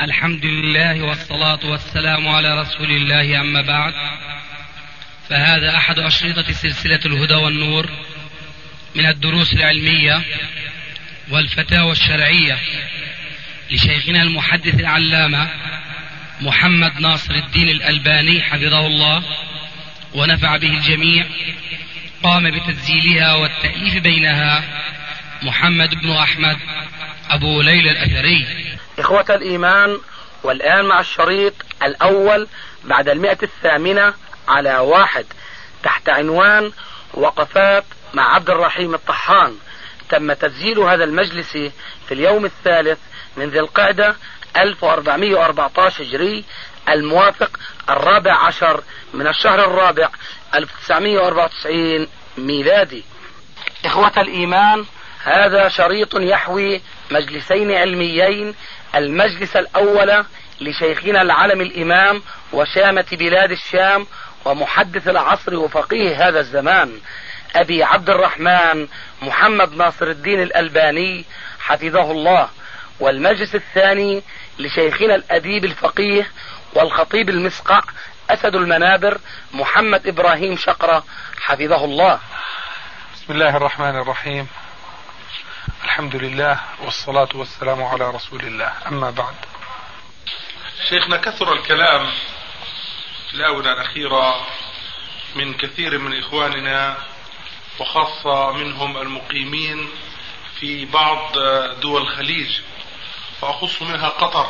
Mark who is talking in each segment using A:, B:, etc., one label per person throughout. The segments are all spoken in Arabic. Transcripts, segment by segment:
A: الحمد لله والصلاة والسلام على رسول الله، أما بعد، فهذا أحد أشرطة سلسلة الهدى والنور من الدروس العلمية والفتاوى الشرعية لشيخنا المحدث العلامة محمد ناصر الدين الألباني حفظه الله ونفع به الجميع. قام بتسجيلها والتأليف بينها محمد بن أحمد أبو ليلى الأثري.
B: إخوة الإيمان، والآن مع الشريط الأول بعد 108 على 1 تحت عنوان وقفات مع عبد الرحيم الطحان. تم تسجيل هذا المجلس في اليوم الثالث من ذي القعدة 1414 هجري، الموافق 14 من الشهر الرابع 1994 ميلادي. إخوة الإيمان، هذا شريط يحوي مجلسين علميين. المجلس الأول لشيخنا العلم الإمام وشامة بلاد الشام ومحدث العصر وفقيه هذا الزمان أبي عبد الرحمن محمد ناصر الدين الألباني حفظه الله. والمجلس الثاني لشيخنا الأديب الفقيه والخطيب المسقع أسد المنابر محمد إبراهيم شقرة حفظه الله.
C: بسم الله الرحمن الرحيم. الحمد لله والصلاة والسلام على رسول الله، أما بعد. شيخنا، كثر الكلام في الآونة الأخيرة من كثير من إخواننا، وخاصة منهم المقيمين في بعض دول الخليج، وأخص منها قطر،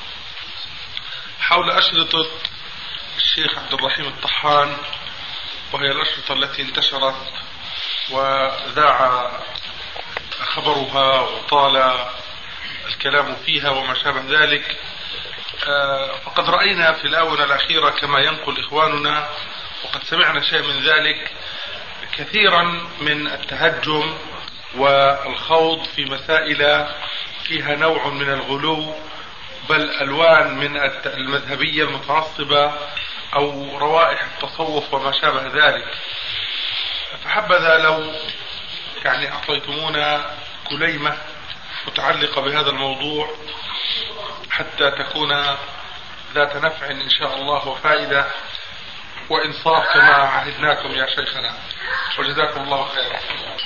C: حول أشرطة الشيخ عبد الرحيم الطحان، وهي الأشرطة التي انتشرت وذاع خبرها وطال الكلام فيها وما شابه ذلك. فقد رأينا في الآونة الأخيرة كما ينقل إخواننا، وقد سمعنا شيء من ذلك، كثيرا من التهجم والخوض في مسائل فيها نوع من الغلو، بل ألوان من المذهبية المتعصبة أو روائح التصوف وما شابه ذلك. فحبذا لو أعطيتمونا كليمة متعلقة بهذا الموضوع حتى تكون ذات نفع إن شاء الله وفائدة وإنصاف كما عهدناكم يا شيخنا، وجزاكم الله خيرا.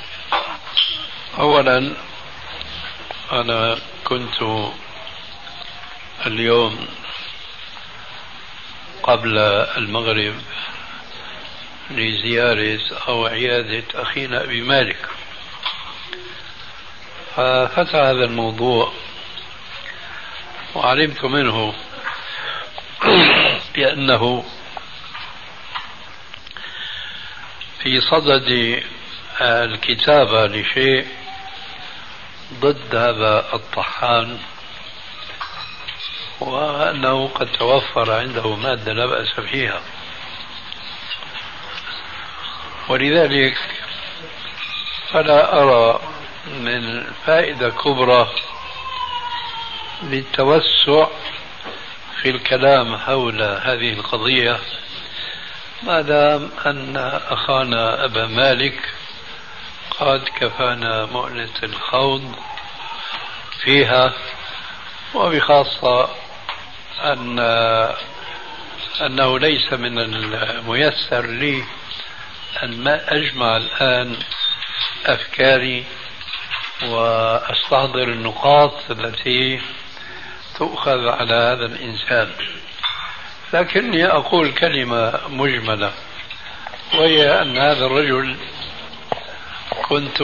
D: أولا، أنا كنت اليوم قبل المغرب لزيارة أو عيادة أخينا أبي مالك، ففتح هذا الموضوع وعلمت منه بأنه في صدد الكتابة لشيء ضد هذا الطحان، وأنه قد توفر عنده مادة لا بأس فيها، ولذلك فلا أرى من فائدة كبرى للتوسع في الكلام حول هذه القضية، ما دام أن أخانا أبا مالك قد كفانا مؤنة الخوض فيها، وبخاصة أنه ليس من الميسر لي أن ما أجمع الآن أفكاري وأستحضر النقاط التي تؤخذ على هذا الإنسان، لكني أقول كلمة مجملة، وهي أن هذا الرجل كنت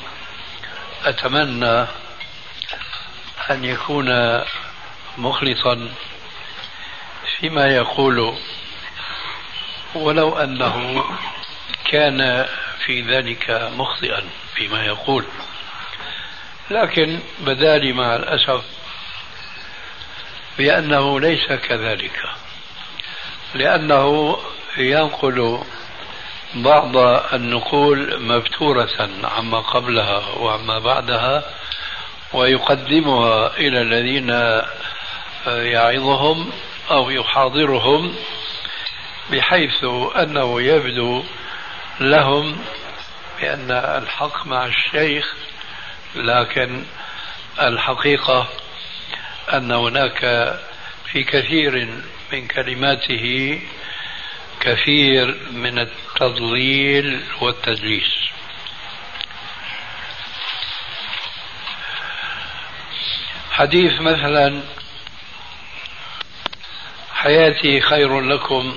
D: أتمنى أن يكون مخلصا فيما يقول، ولو أنه كان في ذلك مخطئا فيما يقول، لكن بدالي مع الأسف بأنه ليس كذلك، لأنه ينقل بعض النقول مبتورة عما قبلها وعما بعدها، ويقدمها إلى الذين يعظهم أو يحاضرهم، بحيث أنه يبدو لهم بأن الحق مع الشيخ، لكن الحقيقة أن هناك في كثير من كلماته كثير من التضليل والتدليس. حديث مثلا حياتي خير لكم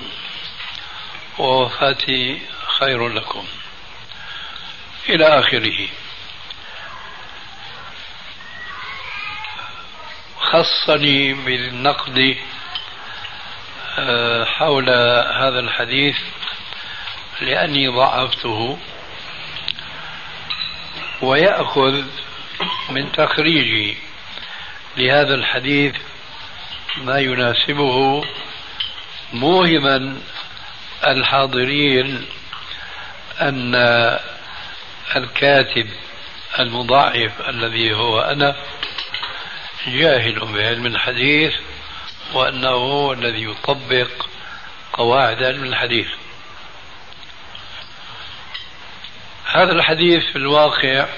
D: ووفاتي خير لكم إلى آخره، خصني بالنقد حول هذا الحديث لأني ضعفته، ويأخذ من تخريجي لهذا الحديث ما يناسبه، موهما الحاضرين أن الكاتب المضاعف الذي هو أنا جاهل بعلم الحديث، وأنه هو الذي يطبق قواعد علم الحديث. هذا الحديث في الواقع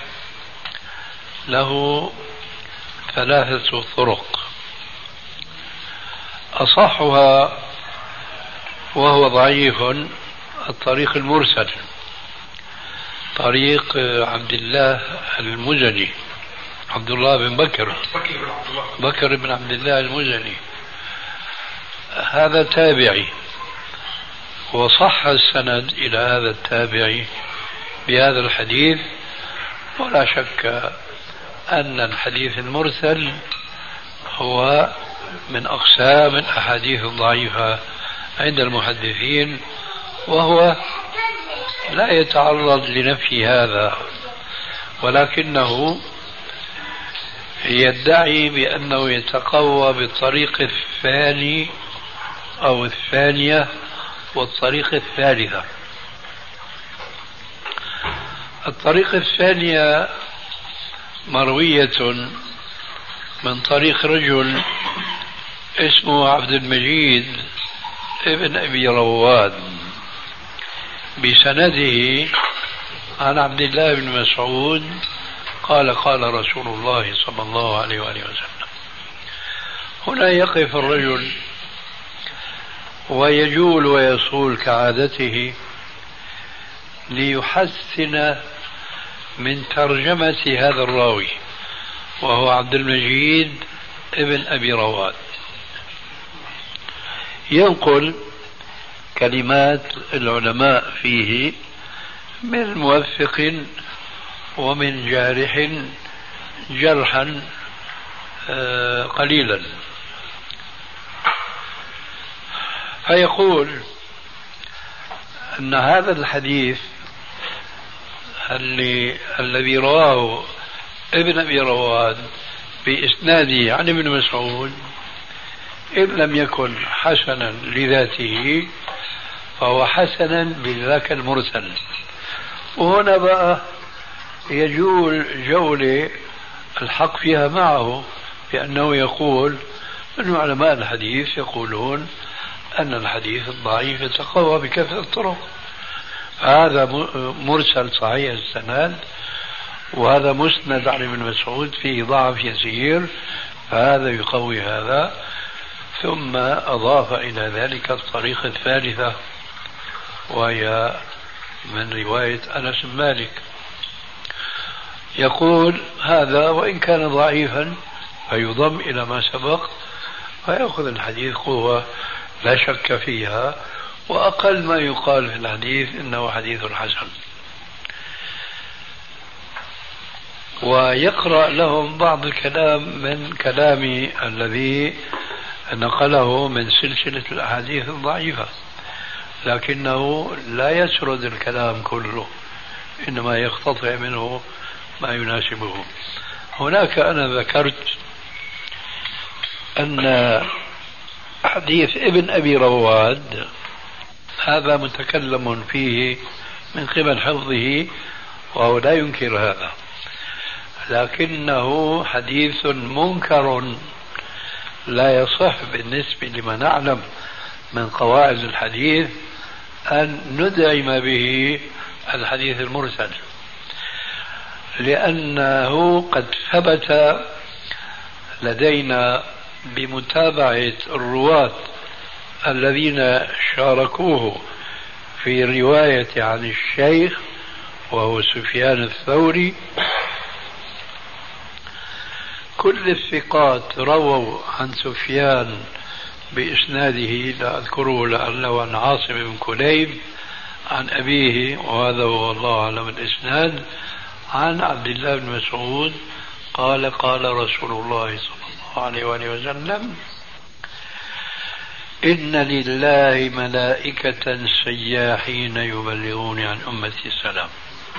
D: له 3 طرق، أصحها وهو ضعيف الطريق المرسل، طريق عبد الله المزني، عبد الله بن بكر بن عبد الله المزني، هذا تابعي، وصح السند إلى هذا التابعي بهذا الحديث. ولا شك أن الحديث المرسل هو من أقسام الأحاديث الضعيفة عند المحدثين، وهو لا يتعرض لنفي هذا، ولكنه يدعي بأنه يتقوى بالطريق الثاني أو الثانية والطريق الثالثة. الطريق الثانية مروية من طريق رجل اسمه عبد المجيد ابن أبي رواد بسنده عن عبد الله بن مسعود قال قال رسول الله صلى الله عليه وآله وسلم. هنا يقف الرجل ويجول ويصول كعادته ليحسن من ترجمة هذا الراوي، وهو عبد المجيد ابن أبي رواد، ينقل كلمات العلماء فيه من موثق ومن جارح جرحا قليلا، فيقول أن هذا الحديث الذي رواه ابن أبي رواد بإسناده عن ابن مسعود إن لم يكن حسنا لذاته فهو حسنا بذاك المرسل. وهنا بقى يجول جولة الحق فيها معه، بأنه يقول أن علماء الحديث يقولون أن الحديث الضعيف يتقوى بكثرة الطرق، هذا مرسل صحيح السند، وهذا مسند عن ابن مسعود فيه ضعف يسير، فهذا يقوي هذا. ثم أضاف إلى ذلك الطريقة الثالثة وهي من رواية أنس بن مالك، يقول هذا وإن كان ضعيفا فيضم إلى ما سبق فيأخذ الحديث قوة لا شك فيها، وأقل ما يقال في الحديث إنه حديث حسن. ويقرأ لهم بعض الكلام من كلامي الذي نقله من سلسلة الأحاديث الضعيفة، لكنه لا يسرد الكلام كله، إنما يقتطع منه ما يناسبه. هناك أنا ذكرت أن حديث ابن أبي رواد هذا متكلم فيه من قبل حفظه، وهو لا ينكر هذا، لكنه حديث منكر لا يصح بالنسبة لما نعلم من قواعد الحديث أن ندعم به الحديث المرسل، لأنه قد ثبت لدينا بمتابعة الرواة الذين شاركوه في الرواية عن الشيخ وهو سفيان الثوري. كل الثقات رووا عن سفيان بإسناده، لا أذكره لعله عن عاصم بن كليب عن أبيه، وهذا هو الله أعلم الإسناد، عن عبد الله بن مسعود قال قال رسول الله صلى الله عليه وآله وسلم: إن لله ملائكة سياحين يبلغون عن أمتي السلام.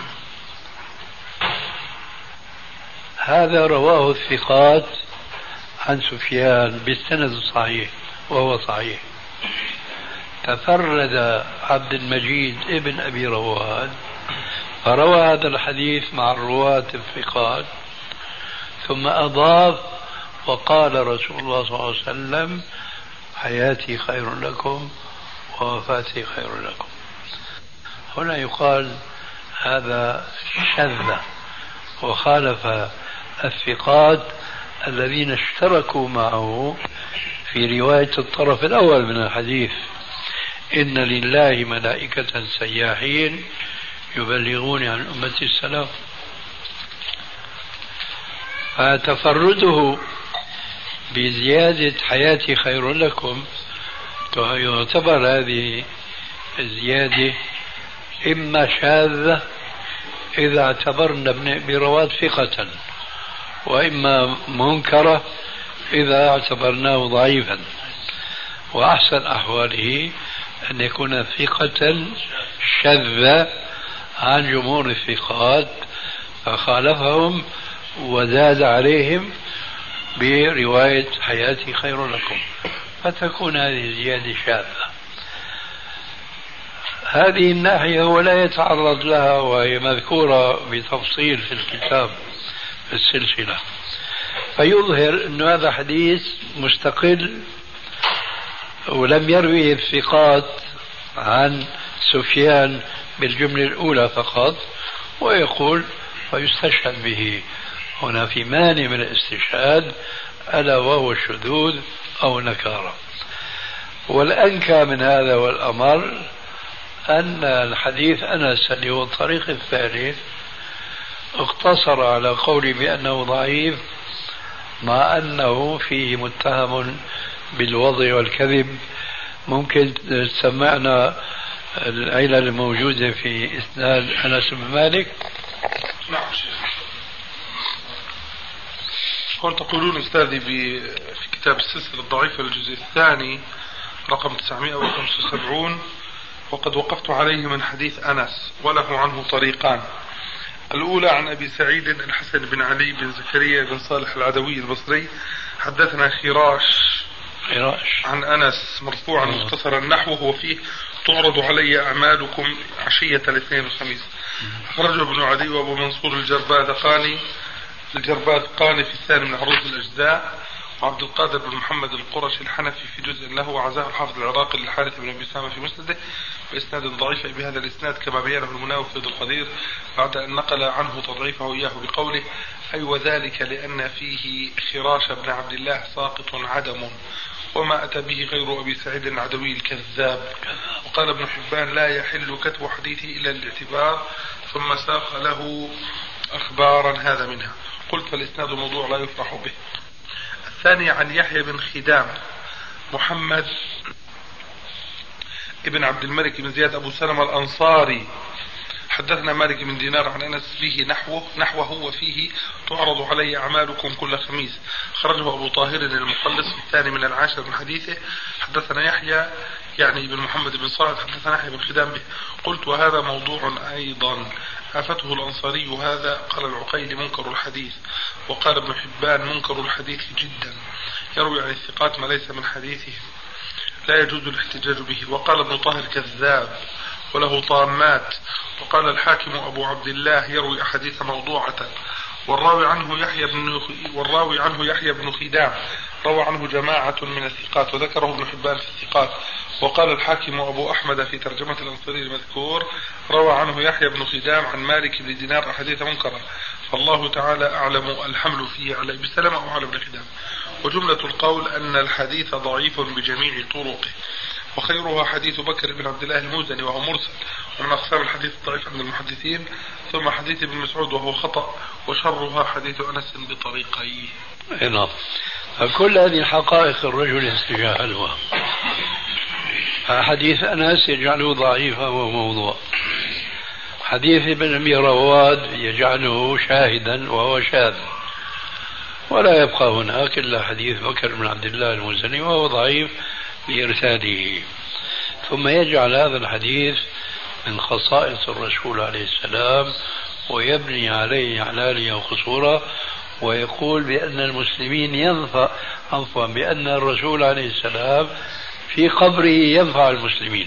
D: هذا رواه الثقات عن سفيان بالسند الصحيح وهو صحيح. تفرد عبد المجيد ابن أبي رواد فروى هذا الحديث مع الرواة الثقات، ثم أضاف وقال رسول الله صلى الله عليه وسلم: حياتي خير لكم ووفاتي خير لكم. هنا يقال هذا شذ وخالف الثقات الذين اشتركوا معه في رواية الطرف الأول من الحديث: إن لله ملائكة سياحين يبلغون عن أمتي السلام. فتفرده بزيادة حياتي خير لكم يعتبر هذه الزيادة إما شاذة إذا اعتبرنا ابن أبي رواد ثقة، وإما منكرة إذا اعتبرناه ضعيفا. وأحسن أحواله أن يكون ثقة شذ عن جمهور الثقات فخالفهم وزاد عليهم برواية حياتي خير لكم، فتكون هذه زيادة شاذة. هذه الناحية ولا يتعرض لها، وهي مذكورة بتفصيل في الكتاب في السلسلة، فيظهر أن هذا حديث مستقل ولم يروي الثقات عن سفيان بالجملة الأولى فقط، ويقول ويستشهد به. هنا في مانع من الاستشهاد ألا وهو الشذوذ أو نكارة. والأنكى من هذا والأمر أن الحديث أنس اللي هو الطريق الثالث اقتصر على قولي بأنه ضعيف، مع أنه فيه متهم بالوضع والكذب. ممكن تسمعنا العلل الموجودة في إسناد أنس بن مالك؟
C: نعم شيخ. هون تقولون أستاذي في كتاب السلسلة الضعيفة الجزء الثاني رقم 975: وقد وقفت عليه من حديث أنس وله عنه طريقان. الأولى عن أبي سعيد الحسن بن علي بن زكريا بن صالح العدوي البصري: حدثنا خراش عن أنس مرفوعا مختصرا نحوه وفيه: تعرض علي أعمالكم عشية الاثنين والخميس. أخرجه ابن عدي وأبو منصور الجرباذقاني في الثاني من عروض الأجزاء، وعبد القادر بن محمد القرشي الحنفي في جزء له، وعزاه الحافظ العراقي للحارث بن أبي سامة في مسنده بإسناد ضعيف بهذا الإسناد كما بينه المناوي في القدير بعد أن نقل عنه تضعيفه إياه بقوله: أي وذلك لأن فيه خراش بن عبد الله ساقط عدم، وما أتى به غير أبي سعيد العدوي الكذاب. وقال ابن حبان: لا يحل كتب حديثه إلا الاعتبار، ثم ساق له أخبارا هذا منها. قلت: فالإسناد موضوع لا يفرح به. الثاني عن يحيى بن خدام محمد ابن عبد الملك بن زياد أبو سلمة الأنصاري: حدثنا مالك بن دينار عن أنس فيه نحوه وفيه: تعرض علي أعمالكم كل خميس. خرجه أبو طاهر المقلص في الثاني من العاشر من حديثه. حدثنا يحيى يعني بن محمد بن صالح حدثنا يحيى بن خدام به. قلت: وهذا موضوع أيضا آفته الأنصاري هذا. قال العقيلي: منكر الحديث. وقال ابن حبان: منكر الحديث جدا، يروي عن الثقات ما ليس من حديثه، لا يجوز الاحتجاج به. وقال ابن طاهر: كذاب وله طامات. وقال الحاكم أبو عبد الله: يروي أحاديث موضوعة. والراوي عنه يحيى بن خدام روى عنه جماعة من الثقات، وذكره ابن حبان في الثقات. وقال الحاكم أبو أحمد في ترجمة الأنصاري المذكور: روى عنه يحيى بن خدام عن مالك بن دينار أحاديث منكرة، فالله تعالى أعلم الحمل فيه على أبي سلمة أو على ابن خدام. وجملة القول أن الحديث ضعيف بجميع طرقه، وخيرها حديث بكر بن عبد الله المزني وهو مرسل ومن أقسام الحديث الضعيف عند المحدثين، ثم حديث ابن مسعود وهو خطأ، وشرها حديث أنس بطريقيه.
D: نعم. فكل هذه الحقائق الرجل يتجاهلها. حديث أنس يجعله ضعيفا وموضوع، حديث ابن أبي رواد يجعله شاهدا وهو شاذ، ولا يبقى هناك إلا حديث بكر بن عبد الله المزني وهو ضعيف بإرساله. ثم يجعل هذا الحديث من خصائص الرسول عليه السلام ويبني عليه إعلالا وقصورا، ويقول بأن المسلمين بأن الرسول عليه السلام في قبره ينفع المسلمين.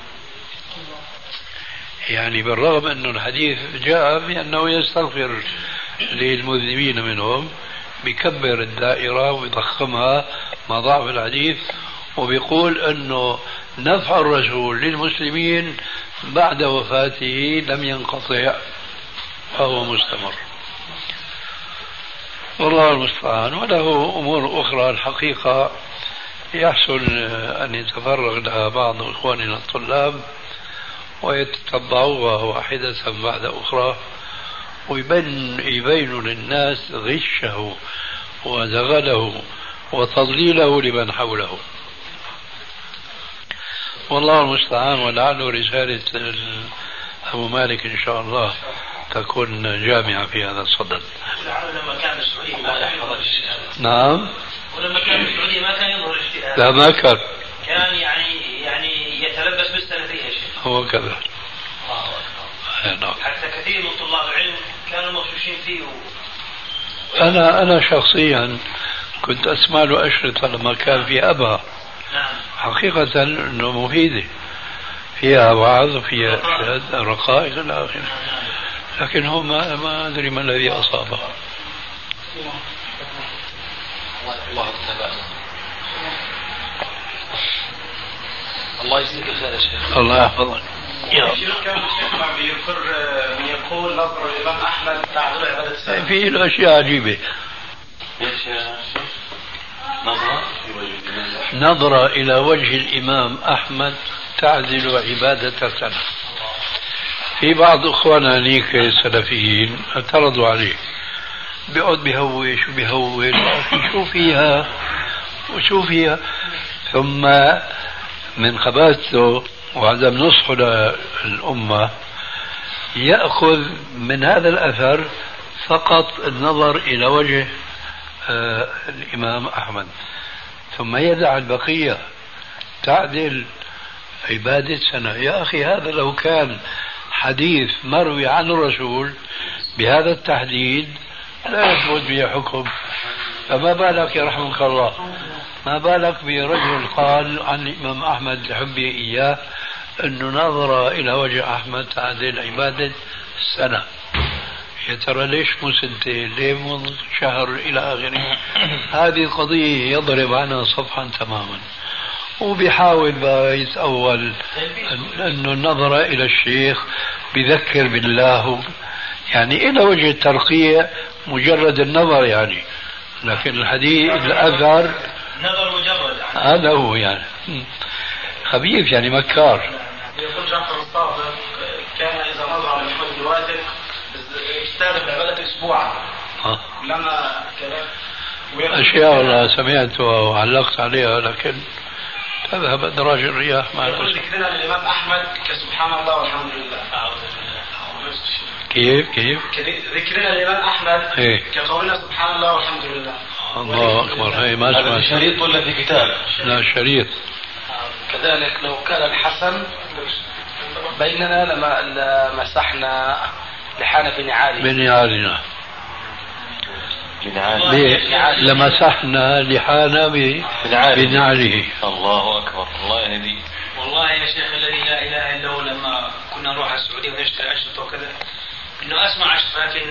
D: يعني بالرغم أن الحديث جاء بأنه يستغفر للمذنبين منهم، بكبر الدائرة ويضخمها مع ضعف الحديث، وبيقول أنه نفع الرسول للمسلمين بعد وفاته لم ينقطع وهو مستمر. والله المستعان. وله أمور أخرى الحقيقة يحسن أن يتفرغ لها بعض إخواننا الطلاب ويتتبعوها واحدة بعد أخرى، ويبين للناس غشه وزغله وتضليله لمن حوله. والله المستعان. ولعله رسالة أبو مالك إن شاء الله تكون جامعة في هذا الصدد.
E: لما كان بالسعودية ما كان يظهر الاجتهاد.
D: نعم.
E: ولما كان بالسعودية ما كان يظهر الاجتهاد.
D: لا ما كان.
E: كان يعني يتلبس بالسلفية يا شيخ.
D: هو كذا.
E: حتى كثير من طلاب العلم كانوا مغشوشين فيه.
D: أنا شخصيا كنت أسمع له أشرطة لما كان في أبها.
E: نعم.
D: حقيقة أنه مفيدة، فيها وعظ وفيها رقائق إلى آخره، لكن هو ما أدري ما الذي أصابه.
E: الله يجزيك الخير يا شيخ.
D: الله يحفظك.
E: كان الشيخ ما بيذكر من يقول نظر الإمام أحمد تعذر عبادة السلام.
D: في له أشياء عجيبة.
E: ايش يا شيخ؟
D: نظرة إلى وجه الإمام أحمد تعدل عبادة سنة. في بعض إخواننا هنيك السلفيين اعترضوا عليه، بيقعد بيهوش وبيهول شو فيها ثم من خباثته وعدم نصحه للأمة يأخذ من هذا الأثر فقط النظر إلى وجه الإمام أحمد، ثم يدع البقية تعدل عبادة سنة. يا أخي هذا لو كان حديث مروي عن الرسول بهذا التحديد لا يثبت به حكم، فما بالك يرحمك الله، ما بالك برجل قال عن الإمام أحمد لحبه إياه أنه نظر إلى وجه أحمد تعدل عبادة سنة. يا ترى ليش مو سنتين؟ ليه مو شهر إلى آخره؟ هذه قضية يضرب عنها صفحا تماما، وبيحاول بقى يتأول أنه النظر إلى الشيخ بذكر بالله، يعني إلى وجه الترقية مجرد النظر يعني، لكن الحديث الأثر
E: نظر مجرد
D: هذا هو يعني خبيث يعني مكار.
E: يقول جعفر الصادق كان إذا نظر على محمد الواثق اجتهد بعبادة أسبوعا لما كذا
D: أشياء والله سمعتها وعلقت عليها لكن تذهب أدراج الرياح مع
E: يقول ذكرنا للإمام أحمد كسبحان الله والحمد لله.
D: كيف
E: ذكرنا للإمام أحمد
D: إيه؟
E: كقولنا سبحان الله والحمد لله.
D: الله أكبر. هي ما
E: هذا شريط ولا في كتاب؟
D: لا شريط.
E: كذلك لو كان الحسن بيننا لما مسحنا لحان بن علي
D: لمسحنا لحانا بن علي.
E: الله أكبر. الله يهديه. والله يا شيخ الذي لا إله إلا هو لما كنا نروح على السعودية ونشتري أشرطة وكذا إنه أسمع أشرطة لكن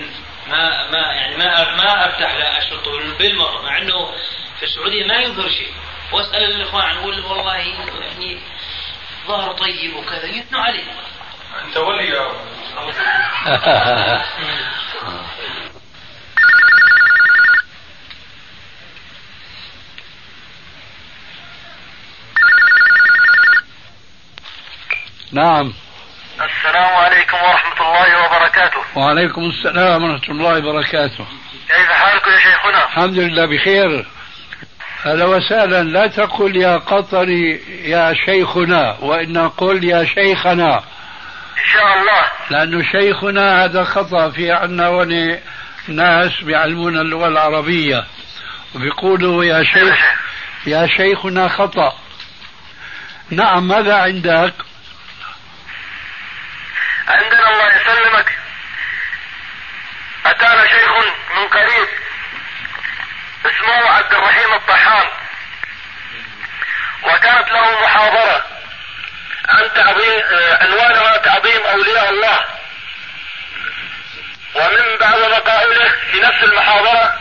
E: ما أفتح له أشرطة بالمرة، مع إنه في السعودية ما يظهر شيء، وأسأل الإخوان نقول والله يعني ظهر طيب وكذا يثنوا عليه.
C: أنت ولي
D: نعم.
F: السلام عليكم ورحمة الله وبركاته.
D: وعليكم السلام ورحمة الله وبركاته.
F: كيف حالكم يا شيخنا؟
D: الحمد لله بخير. أهلا وسهلا. لا تقل يا قطري يا شيخنا، وإن قل يا شيخنا
F: إن شاء الله،
D: لأنه شيخنا هذا خطأ. في عنا ناس بيعلمون اللغة العربية وبيقولوا يا شيخ يا شيخنا خطأ. نعم. ماذا عندك؟
F: عندنا الله يسلمك أتانا شيخ من قريب اسمه عبد الرحيم الطحان، وكانت له محاضرة عن عنوانها تعظيم أولياء الله. ومن بعض مقاله في نفس المحاضرة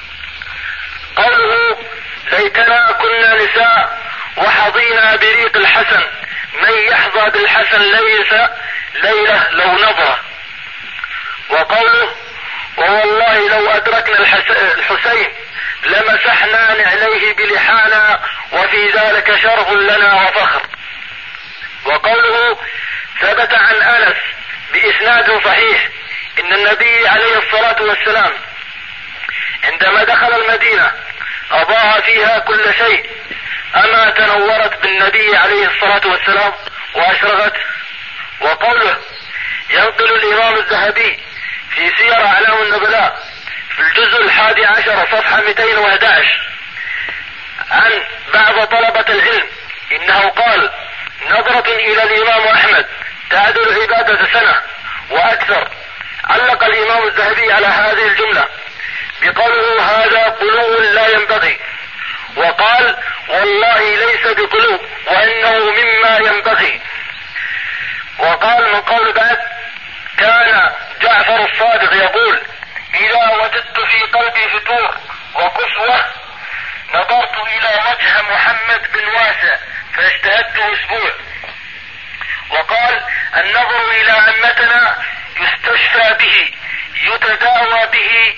F: قوله: ليتنا كنا نساء وحظينا بريق الحسن، من يحظى بالحسن ليس ليلة لو نظرة. وقوله: ووالله لو أدركنا الحسين لمسحنا نعليه بلحانا وفي ذلك شرف لنا وفخر. وقوله: ثبت عن أنس بإسناد صحيح إن النبي عليه الصلاة والسلام عندما دخل المدينة أضاء فيها كل شيء، أما تنورت بالنبي عليه الصلاة والسلام وأشرقت. وقوله: ينقل الإمام الذهبي في سير أعلام النبلاء في الجزء 11 صفحة 211 عن بعض طلبة العلم إنه قال: نظرة إلى الإمام أحمد تعدل عبادة سنة وأكثر. علق الإمام الذهبي على هذه الجملة بقوله: هذا قلو لا ينبغي، وقال: والله ليس بقلو وإنه مما ينبغي. وقال من قول بعد: كان جعفر الصادق يقول: إذا وجدت في قلبي فتور وقسوة نظرت إلى وجه محمد بن واسع فاجتهدت أسبوع. وقال: النظر إلى عمتنا يستشفى به، يتداوى به،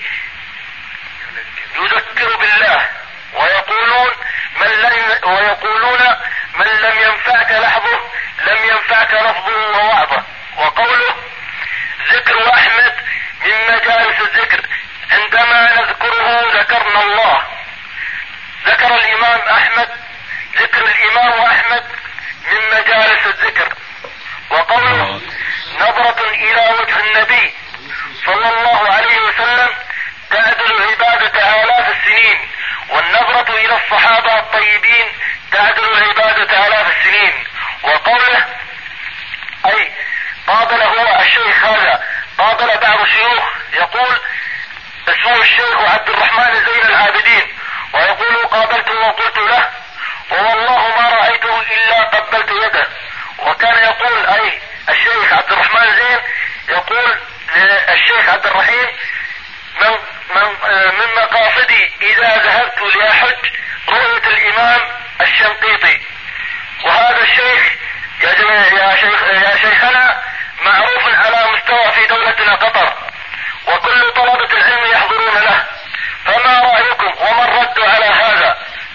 F: يذكر بالله. ويقولون من لم ينفعك لحظه لم ينفعك لفظه ووعظه. وقوله: ذكر أحمد من مجالس الذكر، عندما نذكره ذكرنا الله. ذكر الإمام أحمد، ذكر الإمام أحمد من مجالس الذكر. وقوله: نظرة إلى وجه النبي صلى الله عليه وسلم تعدل عبادة آلاف السنين، والنظرة إلى الصحابة الطيبين تعدل عبادة آلاف السنين. وقوله: أي قابل هو الشيخ هذا، قابل بعض الشيوخ يقول اسمه الشيخ عبد الرحمن زين العابدين، ويقول: قابلته وقلت له ووالله ما رأيته إلا قبلت يده. وكان يقول أي الشيخ عبد الرحمن زين يقول للشيخ عبد الرحيم: من مقاصدي إذا ذهبت لأحج رؤية الإمام الشنقيطي. وهذا الشيخ يا شيخنا معروف على مستوى في دولتنا قطر، وكل طلبة العلم يحضرون له، فما رأيكم وما الرد على هذا؟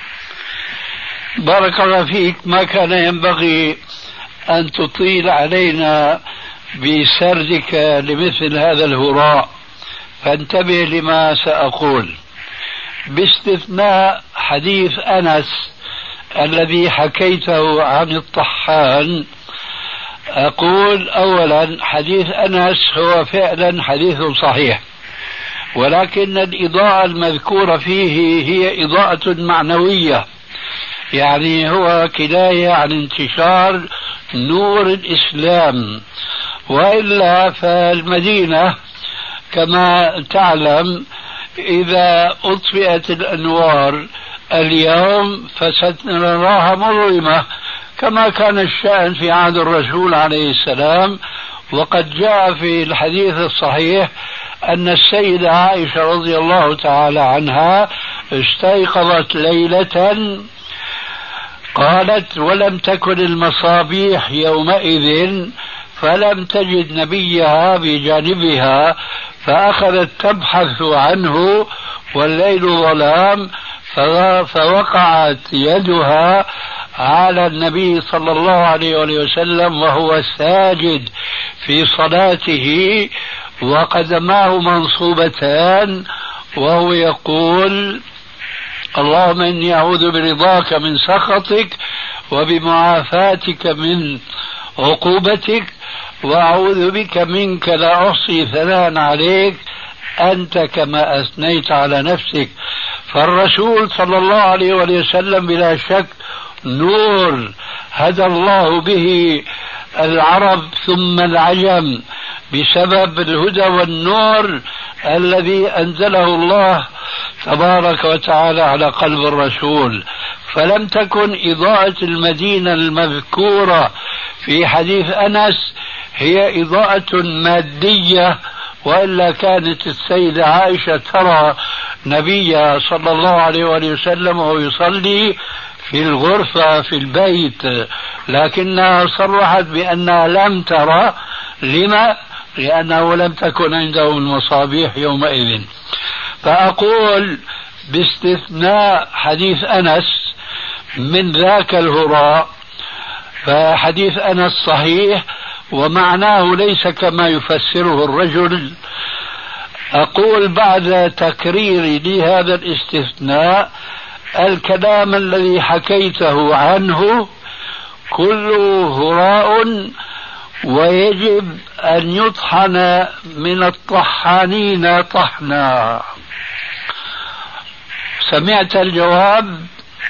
D: بارك الله فيك. ما كان ينبغي أن تطيل علينا بسردك لمثل هذا الهراء، فانتبه لما سأقول. باستثناء حديث أنس الذي حكيته عن الطحان، أقول أولا حديث أنس هو فعلا حديث صحيح، ولكن الإضاءة المذكورة فيه هي إضاءة معنوية، يعني هو كناية عن انتشار نور الإسلام. وإلا فالمدينة كما تعلم إذا أطفئت الأنوار اليوم فستراها مظلمة، كما كان الشأن في عهد الرسول عليه السلام. وقد جاء في الحديث الصحيح أن السيدة عائشة رضي الله تعالى عنها استيقظت ليلة قالت: ولم تكن المصابيح يومئذ فلم تجد نبيها بجانبها، فأخذت تبحث عنه والليل ظلام، فوقعت يدها على النبي صلى الله عليه وسلم وهو ساجد في صلاته وقدماه منصوبتان، وهو يقول: اللهم إني أعوذ برضاك من سخطك وبمعافاتك من عقوبتك وأعوذ بك منك لا أحصي ثناء عليك أنت كما أثنيت على نفسك. فالرسول صلى الله عليه وسلم بلا شك نور هدى الله به العرب ثم العجم بسبب الهدى والنور الذي أنزله الله تبارك وتعالى على قلب الرسول. فلم تكن إضاءة المدينة المذكورة في حديث أنس هي إضاءة مادية، وإلا كانت السيدة عائشة ترى نبي صلى الله عليه وسلم وهو يصلي في الغرفة في البيت، لكنها صرحت بأنها لم ترى. لما؟ لأنه لم تكن عندهم المصابيح يومئذ. فأقول باستثناء حديث أنس من ذاك الهراء، فحديث أنس صحيح ومعناه ليس كما يفسره الرجل. أقول بعد تكريري لهذا الاستثناء: الكلام الذي حكيته عنه كله هراء، ويجب أن يطحن من الطحانين طحنا. سمعت الجواب؟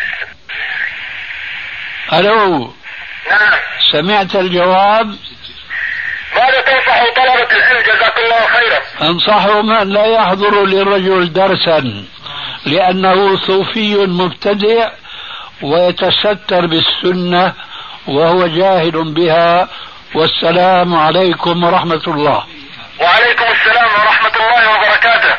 D: ألو؟
F: نعم.
D: سمعت الجواب؟
F: ماذا تنصح طلبة العلم جزاك الله خيرا؟
D: أنصحهم أن لا يحضروا للرجل درسا، لأنه صوفي مبتدع ويتستر بالسنة وهو جاهل بها. والسلام عليكم ورحمة الله.
F: وعليكم السلام ورحمة الله وبركاته.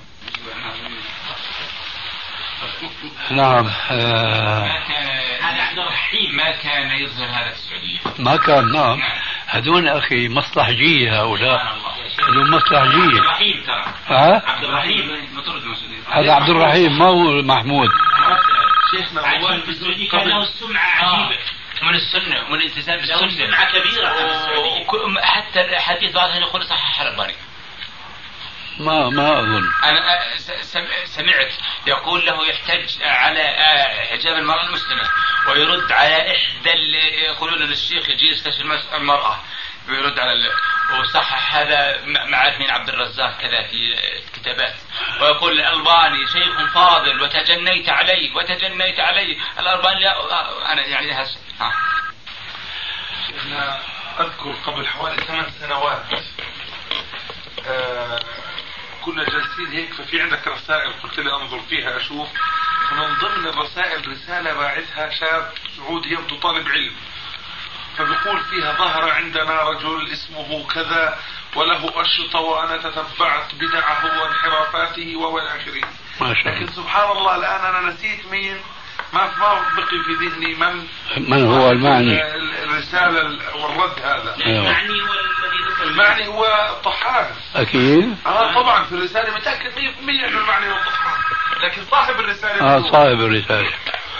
D: نعم.
G: هذا عبد الرحيم ما كان يظهر هذا في السعودية،
D: ما كان. نعم. هذول أخي مصلحجية هؤلاء، هذول مصلحجية.
G: عبد الرحيم ترى.
D: عبد
G: الرحيم
D: هذا عبد الرحيم ما هو محمود.
G: شيخنا في السعودية كان له سمعة عجيبة من السنة ومن الالتزام بالسنة، سمعة كبيرة في السعودية، حتى الحديث بعضها يقول صحيح الألباني.
D: ما أظن.
G: أنا سمعت يقول له يحتج على حجاب المرأة المسلمة ويرد على إحدى اللي يقولون للشيخ يجي يستشفي المرأة ويرد على وصحح هذا مع من عبد الرزاق كذا في الكتابات، ويقول الألباني شيخ فاضل وتجنيت عليه الألباني. لا أنا يعني هذا
C: أنا أذكر قبل حوالي 8 سنوات كنا جالسين هيك، ففي عندك رسائل قلت لي انظر فيها اشوف، فمن ضمن الرسائل رسالة باعثها شاب سعودي يبدو طالب علم، فبيقول فيها: ظهر عندنا رجل اسمه كذا وله أشرطة وأنا تتبعت بدعه وانحرافاته وإلى آخره. لكن سبحان الله الآن أنا نسيت مين، ما بقي في ذهني من
D: هو المعني
C: الرسالة والرد هذا.
G: المعني
C: هو طحان
D: أكيد.
C: طبعا في الرسالة متأكد 100% أنه المعني هو طحان، لكن صاحب الرسالة
D: صاحب الرسالة.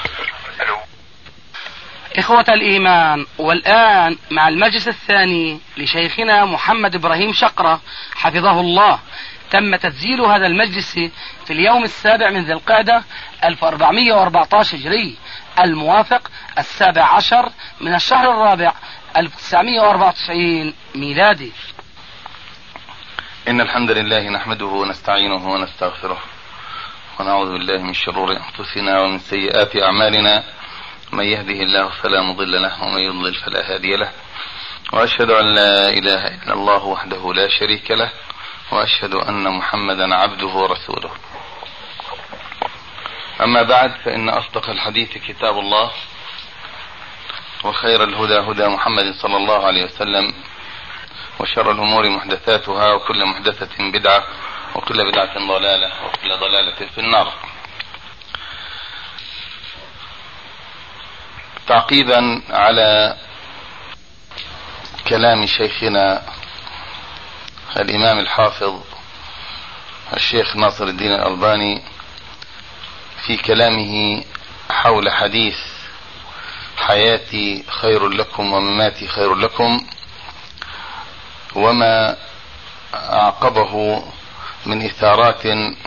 B: إخوة الإيمان، والآن مع المجلس الثاني لشيخنا محمد إبراهيم شقرة حفظه الله. تم تسجيل هذا المجلس في اليوم 7 من ذي القعدة 1414 هجري، الموافق 17 من الشهر الرابع 1994 ميلادي.
H: إن الحمد لله نحمده ونستعينه ونستغفره ونعوذ بالله من شرور أنفسنا ومن سيئات أعمالنا، من يهده الله فلا مضل له ومن يضلل فلا هادي له، وأشهد أن لا إله إلا الله وحده لا شريك له، وأشهد أن محمدا عبده ورسوله. أما بعد، فإن أصدق الحديث كتاب الله، وخير الهدى هدى محمد صلى الله عليه وسلم، وشر الأمور محدثاتها، وكل محدثة بدعة، وكل بدعة ضلالة، وكل ضلالة في النار. تعقيبا على كلام شيخنا الإمام الحافظ الشيخ ناصر الدين الألباني في كلامه حول حديث حياتي خير لكم ومماتي خير لكم، وما أعقبه من إثارات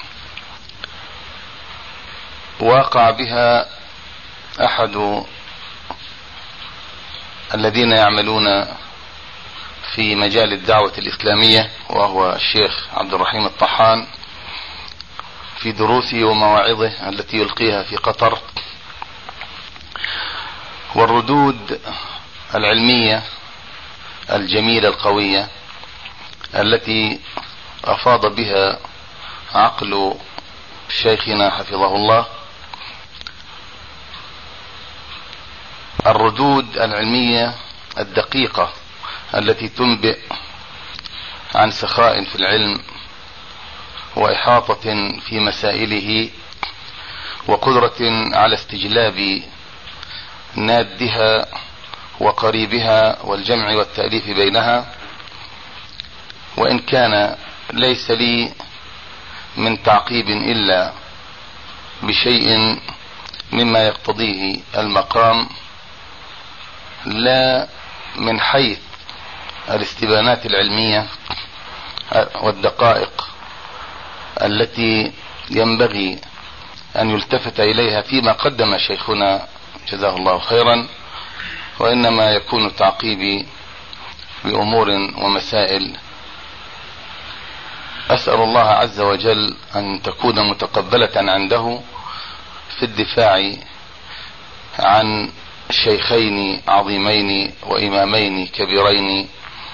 H: واقع بها أحد الذين يعملون في مجال الدعوة الإسلامية، وهو الشيخ عبد الرحيم الطحان، في دروسه ومواعظه التي يلقيها في قطر، والردود العلمية الجميلة القوية التي أفاض بها عقل شيخنا حفظه الله، الردود العلمية الدقيقة التي تنبئ عن سخاء في العلم وإحاطة في مسائله وقدرة على استجلاب نادها وقريبها والجمع والتأليف بينها. وإن كان ليس لي من تعقيب إلا بشيء مما يقتضيه المقام، لا من حيث الاستبانات العلمية والدقائق التي ينبغي أن يلتفت إليها فيما قدم شيخنا جزاه الله خيرا، وإنما يكون تعقيبي بأمور ومسائل أسأل الله عز وجل أن تكون متقبلة عنده في الدفاع عن شيخين عظيمين وإمامين كبيرين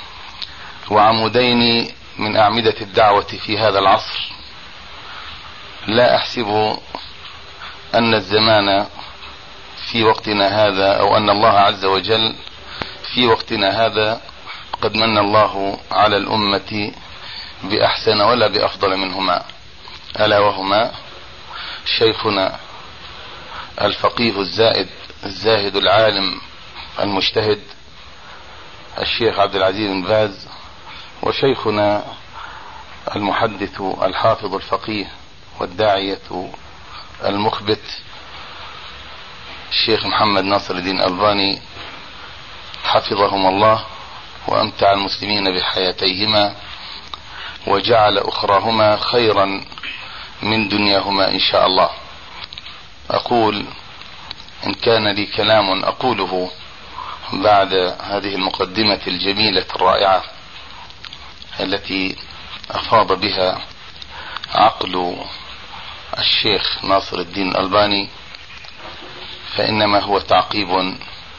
H: وعمودين من أعمدة الدعوة في هذا العصر. لا أحسب أن الزمان في وقتنا هذا، أو أن الله عز وجل في وقتنا هذا قد من الله على الأمة بأحسن ولا بأفضل منهما، ألا وهما شيخنا الفقيه الزاهد العالم المجتهد الشيخ عبد العزيز بن باز، وشيخنا المحدث الحافظ الفقيه والداعية المخبت الشيخ محمد ناصر الدين الألباني حفظهم الله وأمتع المسلمين بحياتيهما وجعل أخراهما خيرا من دنياهما إن شاء الله. أقول إن كان لي كلام أقوله بعد هذه المقدمة الجميلة الرائعة التي أفاض بها عقل الشيخ ناصر الدين الألباني، فإنما هو تعقيب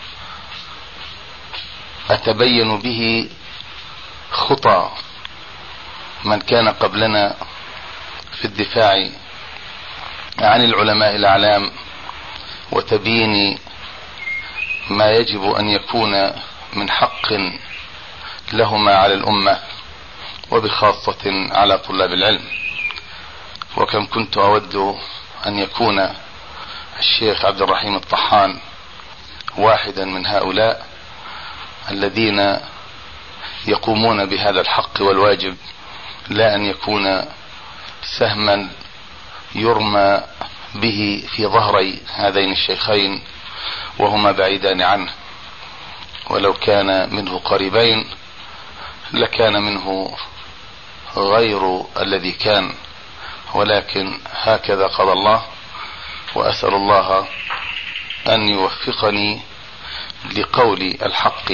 H: أتبين به خطى من كان قبلنا في الدفاع عن العلماء الأعلام وتبيين ما يجب أن يكون من حق لهما على الأمة وبخاصة على طلاب العلم. وكم كنت أود أن يكون الشيخ عبد الرحيم الطحان واحدا من هؤلاء الذين يقومون بهذا الحق والواجب، لا أن يكون سهما يرمى به في ظهري هذين الشيخين وهما بعيدان عنه، ولو كان منه قريبين لكان منه غير الذي كان، ولكن هكذا قضى الله. وأسأل الله أن يوفقني لقول الحق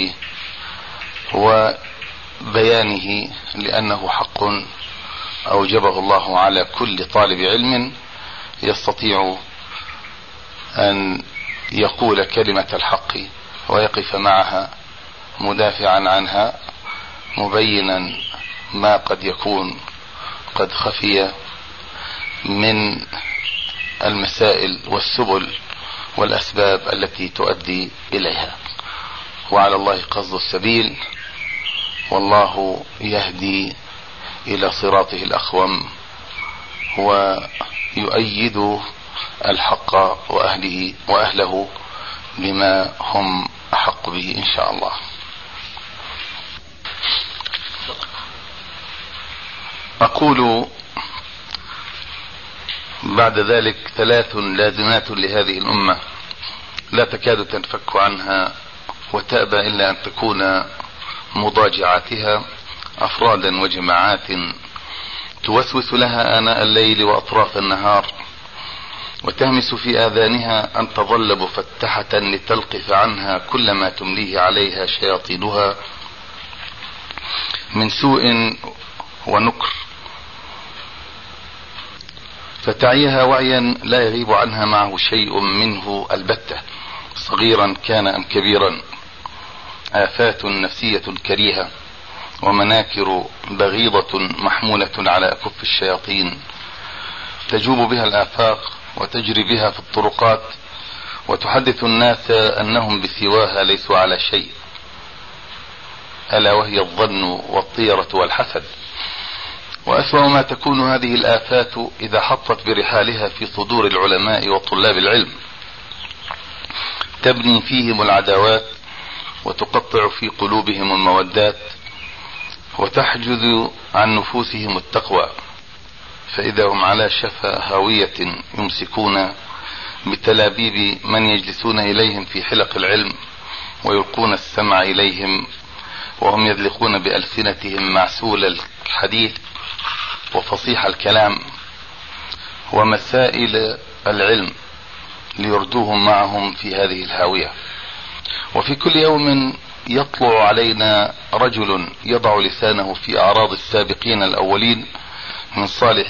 H: وبيانه، لأنه حق أوجبه الله على كل طالب علم يستطيع أن يقول كلمة الحق ويقف معها مدافعا عنها، مبينا ما قد يكون قد خفي من المسائل والسبل والأسباب التي تؤدي إليها. وعلى الله قصد السبيل، والله يهدي إلى صراطه الأقوم ويؤيد الحق وأهله بما هم أحق به إن شاء الله. أقول بعد ذلك 3 لازمات لهذه الأمة لا تكاد تنفك عنها وتأبى إلا أن تكون مضاجعاتها أفرادا وجماعات توسوس لها آناء الليل وأطراف النهار، وتهمس في آذانها أن تظل مفتحة لتلقف عنها كل ما تمليه عليها شياطينها من سوء ونكر، فتعيها وعيا لا يغيب عنها معه شيء منه البتة، صغيرا كان أم كبيرا، آفات نفسية كريهة ومناكر بغيضة محمولة على أكف الشياطين، تجوب بها الآفاق وتجري بها في الطرقات، وتحدث الناس أنهم بسواها ليسوا على شيء، ألا وهي الظن والطيرة والحسد. وأسوأ ما تكون هذه الآفات إذا حطت برحالها في صدور العلماء وطلاب العلم، تبني فيهم العداوات وتقطع في قلوبهم المودات وتحجز عن نفوسهم التقوى، فإذا هم على شفا هاوية يمسكون بتلابيب من يجلسون إليهم في حلق العلم ويلقون السمع إليهم وهم يذلقون بألسنتهم معسول الحديث وفصيح الكلام ومسائل العلم ليردوهم معهم في هذه الهاوية. وفي كل يوم يطلع علينا رجل يضع لسانه في أعراض السابقين الأولين من صالح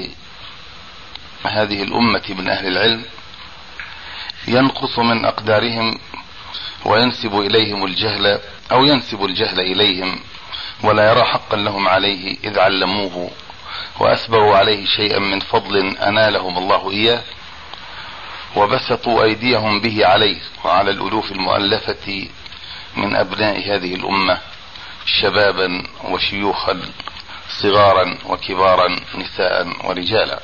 H: هذه الأمة من أهل العلم، ينقص من أقدارهم وينسب إليهم الجهل أو ينسب الجهل إليهم، ولا يرى حقا لهم عليه إذ علموه وأسبغوا عليه شيئا من فضل أنالهم الله إياه، وبسطوا أيديهم به عليه وعلى الألوف المؤلفة من أبناء هذه الأمة شبابا وشيوخا صغارا وكبارا نساء ورجالا.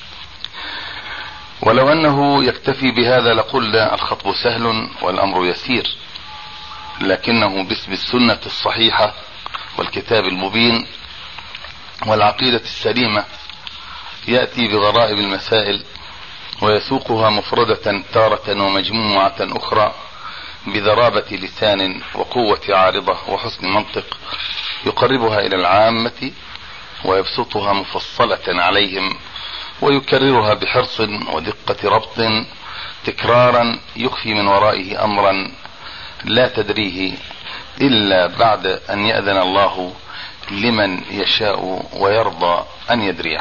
H: ولو أنه يكتفي بهذا لقلنا الخطب سهل والأمر يسير، لكنه باسم السنة الصحيحة والكتاب المبين والعقيدة السليمة يأتي بغرائب المسائل ويسوقها مفردة تارة ومجموعة أخرى بذرابة لسان وقوة عارضة وحسن منطق، يقربها إلى العامة ويبسطها مفصلة عليهم ويكررها بحرص ودقة ربط تكرارا يخفي من ورائه أمرا لا تدريه إلا بعد أن يأذن الله لمن يشاء ويرضى أن يدريه.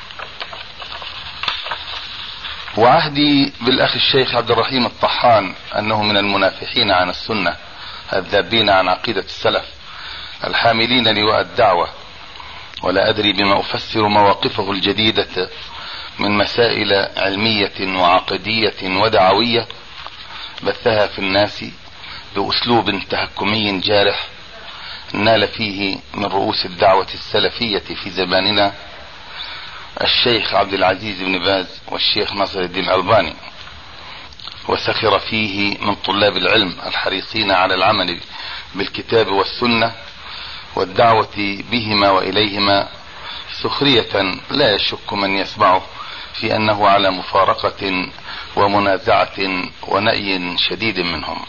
H: وعهدي بالأخ الشيخ عبد الرحيم الطحان أنه من المنافحين عن السنة الذابين عن عقيدة السلف الحاملين لواء الدعوة، ولا أدري بما أفسر مواقفه الجديدة من مسائل علمية وعقدية ودعوية بثها في الناس بأسلوب تهكمي جارح نال فيه من رؤوس الدعوة السلفية في زماننا الشيخ عبد العزيز بن باز والشيخ ناصر الدين الألباني، وسخر فيه من طلاب العلم الحريصين على العمل بالكتاب والسنة والدعوة بهما وإليهما سخرية لا يشك من يسمعه في أنه على مفارقة ومنازعة ونأي شديد منهم.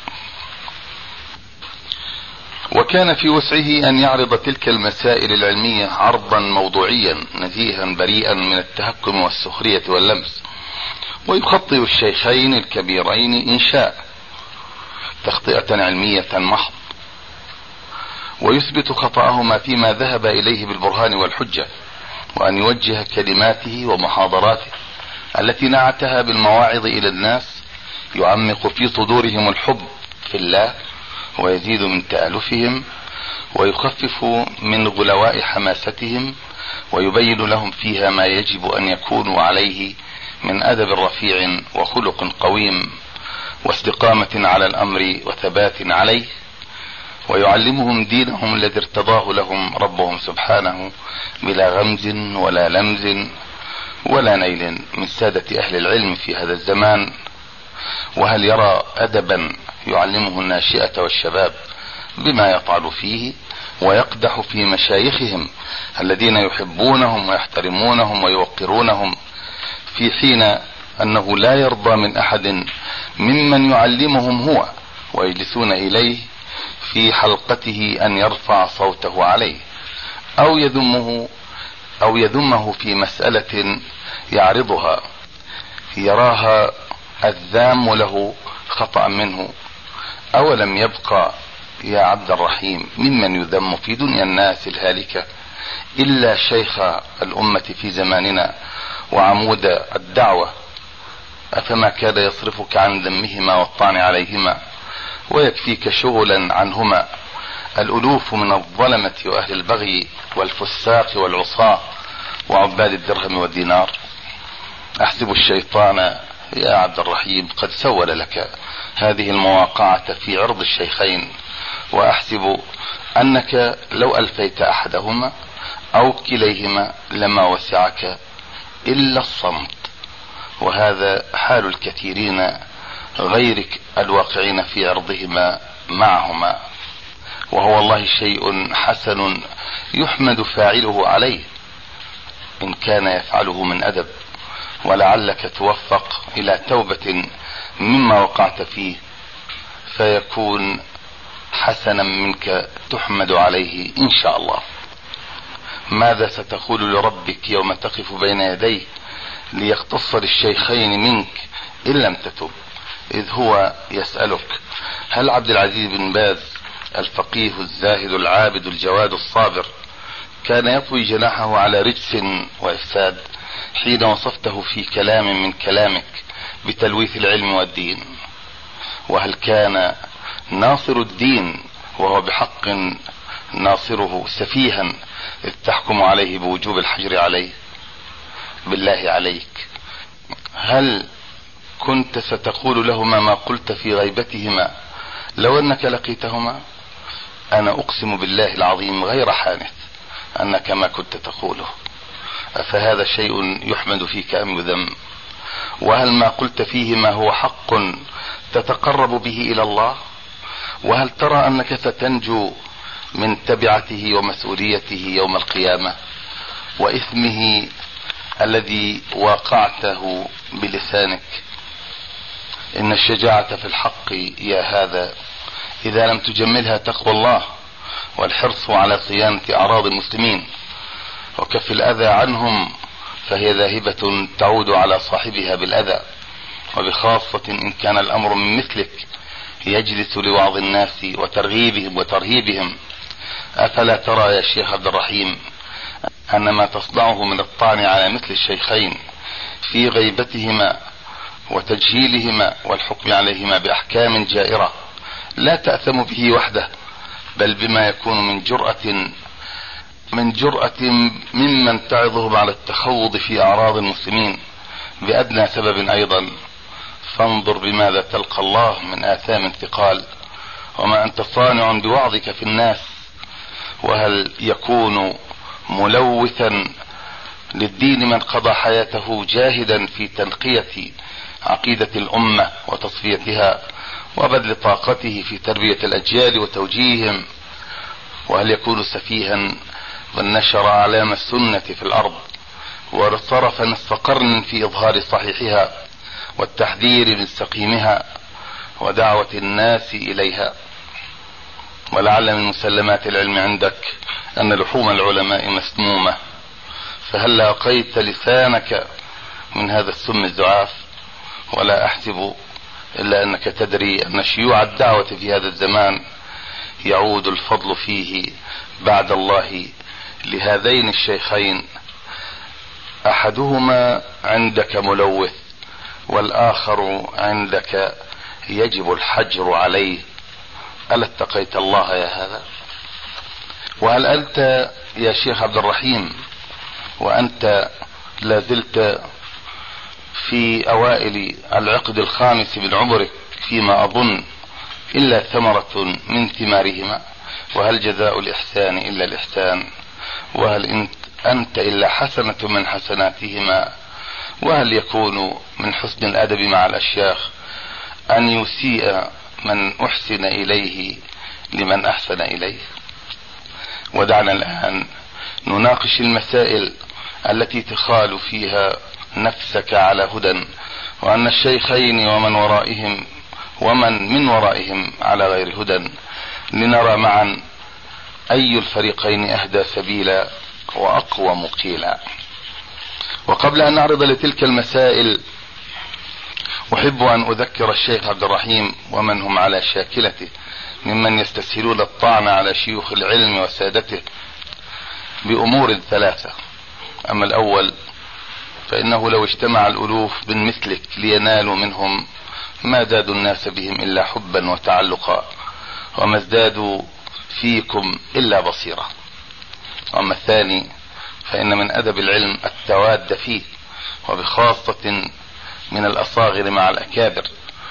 H: وكان في وسعه أن يعرض تلك المسائل العلمية عرضا موضوعيا نزيها بريئا من التهكم والسخرية واللمس، ويخطئ الشيخين الكبيرين إن شاء تخطئة علمية محض، ويثبت خطأهما فيما ذهب إليه بالبرهان والحجة، وأن يوجه كلماته ومحاضراته التي نعتها بالمواعظ إلى الناس يعمق في صدورهم الحب في الله ويزيد من تألفهم ويخفف من غلواء حماستهم، ويبين لهم فيها ما يجب أن يكونوا عليه من أدب رفيع وخلق قويم واستقامة على الأمر وثبات عليه، ويعلمهم دينهم الذي ارتضاه لهم ربهم سبحانه بلا غمز ولا لمز ولا نيل من سادة أهل العلم في هذا الزمان. وهل يرى أدبا يعلمه الناشئة والشباب بما يطعن فيه ويقدح في مشايخهم الذين يحبونهم ويحترمونهم ويوقرونهم، في حين أنه لا يرضى من أحد ممن يعلمهم هو ويجلسون إليه في حلقته أن يرفع صوته عليه أو يذمه في مسألة يعرضها يراها الذام له خطأ منه. أولم يبقى يا عبد الرحيم ممن يذم في دنيا الناس الهالكة إلا شيخ الأمة في زماننا وعمود الدعوة؟ أفما كاد يصرفك عن ذمهما والطعن عليهما ويكفيك شغلا عنهما الألوف من الظلمة وأهل البغي والفساق والعصاة وعباد الدرهم والدينار؟ أحسب الشيطان يا عبد الرحيم قد سول لك هذه المواقعة في عرض الشيخين، وأحسب أنك لو ألفيت أحدهما أو كليهما لما وسعك إلا الصمت، وهذا حال الكثيرين غيرك الواقعين في عرضهما معهما، وهو والله شيء حسن يحمد فاعله عليه إن كان يفعله من أدب، ولعلك توفق إلى توبة مما وقعت فيه فيكون حسنا منك تحمد عليه إن شاء الله. ماذا ستقول لربك يوم تقف بين يديه ليقتص للشيخين منك إن لم تتب، إذ هو يسألك هل عبد العزيز بن باز الفقيه الزاهد العابد الجواد الصابر كان يطوي جناحه على رجس وإفساد حين وصفته في كلام من كلامك بتلويث العلم والدين؟ وهل كان ناصر الدين وهو بحق ناصره سفيها إذ تحكم عليه بوجوب الحجر عليه؟ بالله عليك هل كنت ستقول لهما ما قلت في غيبتهما لو أنك لقيتهما؟ أنا أقسم بالله العظيم غير حانث أنك ما كنت تقوله. أفهذا شيء يحمد فيك أم يذم؟ وهل ما قلت فيه ما هو حق تتقرب به إلى الله؟ وهل ترى أنك ستنجو من تبعته ومسؤوليته يوم القيامة وإثمه الذي واقعته بلسانك؟ إن الشجاعة في الحق يا هذا إذا لم تجملها تقوى الله والحرص على صيانة أعراض المسلمين وكف الأذى عنهم فهي ذاهبة تعود على صاحبها بالأذى، وبخاصة إن كان الأمر من مثلك يجلس لوعظ الناس وترغيبهم وترهيبهم. أفلا ترى يا شيخ عبد الرحيم أن ما تصنعه من الطعن على مثل الشيخين في غيبتهما وتجهيلهما والحكم عليهما بأحكام جائرة لا تأثم به وحده، بل بما يكون من جرأة ممن تعظهم على التخوض في أعراض المسلمين بأدنى سبب أيضا؟ فانظر بماذا تلقى الله من آثام ثقال وما أنت صانع بوعظك في الناس. وهل يكون ملوثا للدين من قضى حياته جاهدا في تنقية عقيدة الأمة وتصفيتها وبذل طاقته في تربية الأجيال وتوجيههم؟ وهل يكون سفيها من نشر أعلام السنة في الأرض وصرف نصف قرن في إظهار صحيحها والتحذير من سقيمها ودعوة الناس إليها؟ ولعل من مسلمات العلم عندك أن لحوم العلماء مسمومة، فهل لاقيت لسانك من هذا السم الزعاف؟ ولا أحسب إلا أنك تدري أن شيوع الدعوة في هذا الزمان يعود الفضل فيه بعد الله لهذين الشيخين، أحدهما عندك ملوث والآخر عندك يجب الحجر عليه. ألا اتقيت الله يا هذا؟ وهل أنت يا شيخ عبد الرحيم وأنت لازلت في أوائل العقد الخامس من عمرك فيما أظن إلا ثمرة من ثمارهما؟ وهل جزاء الإحسان إلا الإحسان؟ وهل أنت إلا حسنة من حسناتهما؟ وهل يكون من حسن الأدب مع الأشياخ أن يسيء من أحسن إليه لمن أحسن إليه؟ ودعنا الآن نناقش المسائل التي تخال فيها نفسك على هدى وأن الشيخين ومن من ورائهم على غير هدى، لنرى معا أي الفريقين أهدى سبيلا وأقوم قيلا. وقبل أن نعرض لتلك المسائل أحب أن أذكر الشيخ عبد الرحيم ومن هم على شاكلته ممن يستسهلون الطعن على شيوخ العلم وسادته بأمور ثلاثة. أما الأول فإنه لو اجتمع الألوف من مثلك لينالوا منهم ما زادوا الناس بهم إلا حبا وتعلقا، وما ازدادوا فيكم إلا بصيرة. أما الثاني فإن من أدب العلم التواد فيه، وبخاصة من الأصاغر مع الأكابر،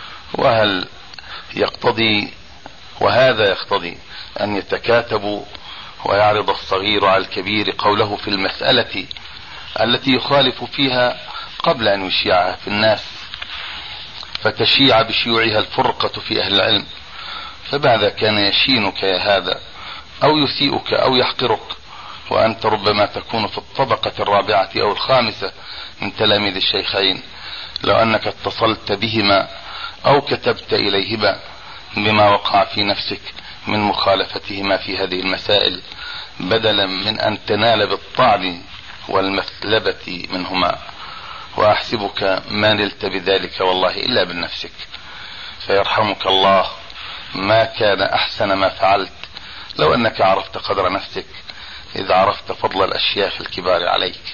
H: وهذا يقتضي أن يتكاتبوا ويعرض الصغير على الكبير قوله في المسألة التي يخالف فيها قبل أن يشيعها في الناس، فتشيع بشيوعها الفرقة في أهل العلم. فماذا كان يشينك يا هذا أو يسيئك أو يحقرك وأنت ربما تكون في الطبقة الرابعة أو الخامسة من تلاميذ الشيخين، لو أنك اتصلت بهما أو كتبت إليهما بما وقع في نفسك من مخالفتهما في هذه المسائل، بدلا من أن تنال بالطعن والمثلبة منهما. وأحسبك ما نلت بذلك والله إلا بنفسك، فيرحمك الله ما كان أحسن ما فعلت لو أنك عرفت قدر نفسك إذا عرفت فضل الأشياخ الكبار عليك.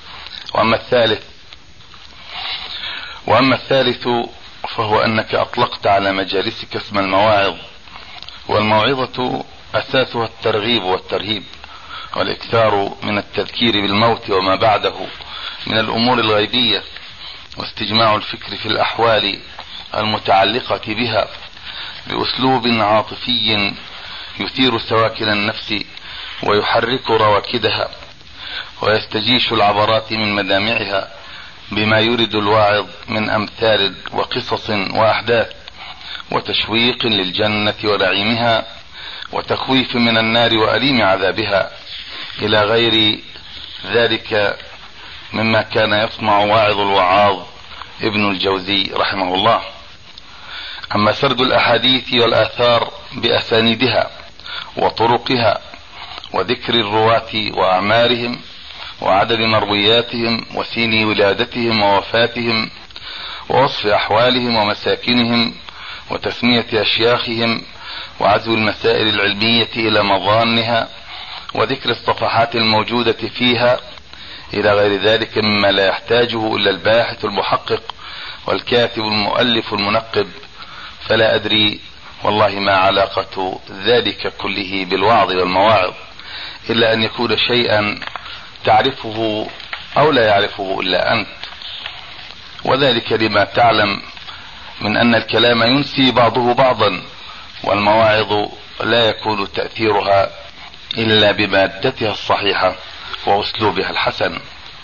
H: وأما الثالث فهو أنك أطلقت على مجالسك اسم المواعظ، والموعظة أساسها الترغيب والترهيب والإكثار من التذكير بالموت وما بعده من الأمور الغيبية، واستجماع الفكر في الأحوال المتعلقة بها بأسلوب عاطفي يثير سواكن النفس ويحرك رواكدها ويستجيش العبرات من مدامعها بما يرد الواعظ من أمثال وقصص وأحداث وتشويق للجنة ونعيمها وتخويف من النار وأليم عذابها إلى غير ذلك مما كان يصنع واعظ الوعاظ ابن الجوزي رحمه الله. أما سرد الأحاديث والآثار بأسانيدها وطرقها وذكر الرواة وأعمارهم وعدد مروياتهم وسين ولادتهم ووفاتهم ووصف أحوالهم ومساكنهم وتسمية أشياخهم وعزو المسائل العلمية إلى مظانها وذكر الصفحات الموجودة فيها إلى غير ذلك مما لا يحتاجه إلا الباحث المحقق والكاتب المؤلف المنقب، فلا أدري والله ما علاقة ذلك كله بالوعظ والمواعظ، إلا أن يكون شيئا تعرفه أو لا يعرفه إلا أنت، وذلك لما تعلم من أن الكلام ينسي بعضه بعضا، والمواعظ لا يكون تأثيرها إلا بمادتها الصحيحة وأسلوبها الحسن.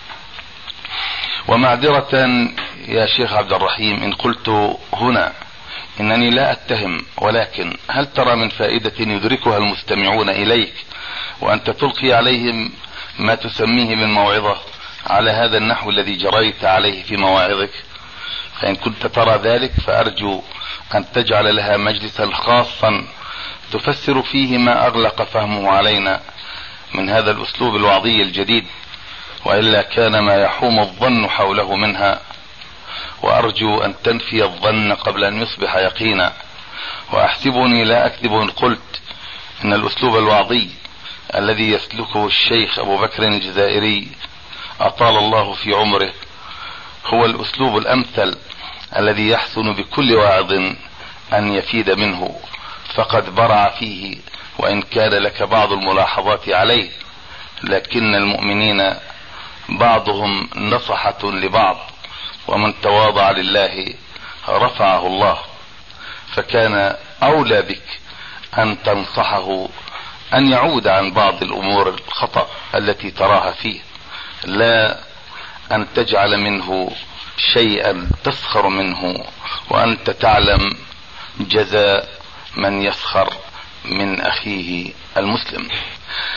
H: ومعذرة يا شيخ عبد الرحيم إن قلت هنا إنني لا أتهم، ولكن هل ترى من فائدة يدركها المستمعون إليك وأنت تلقي عليهم ما تسميه من موعظة على هذا النحو الذي جريت عليه في مواعظك؟ فإن كنت ترى ذلك فأرجو أن تجعل لها مجلسا خاصا تفسر فيه ما أغلق فهمه علينا من هذا الأسلوب الوعظي الجديد، وإلا كان ما يحوم الظن حوله منها، وأرجو أن تنفي الظن قبل أن يصبح يقينا. وأحسبني لا أكذب إن قلت إن الأسلوب الوعظي الذي يسلكه الشيخ أبو بكر الجزائري أطال الله في عمره هو الأسلوب الأمثل الذي يحسن بكل واعظ أن يفيد منه، فقد برع فيه وإن كان لك بعض الملاحظات عليه، لكن المؤمنين بعضهم نصحة لبعض، ومن تواضع لله رفعه الله، فكان أولى بك أن تنصحه أن يعود عن بعض الأمور الخطأ التي تراها فيه، لا أن تجعل منه شيئا تسخر منه وأنت تعلم جزاء من يسخر من أخيه المسلم.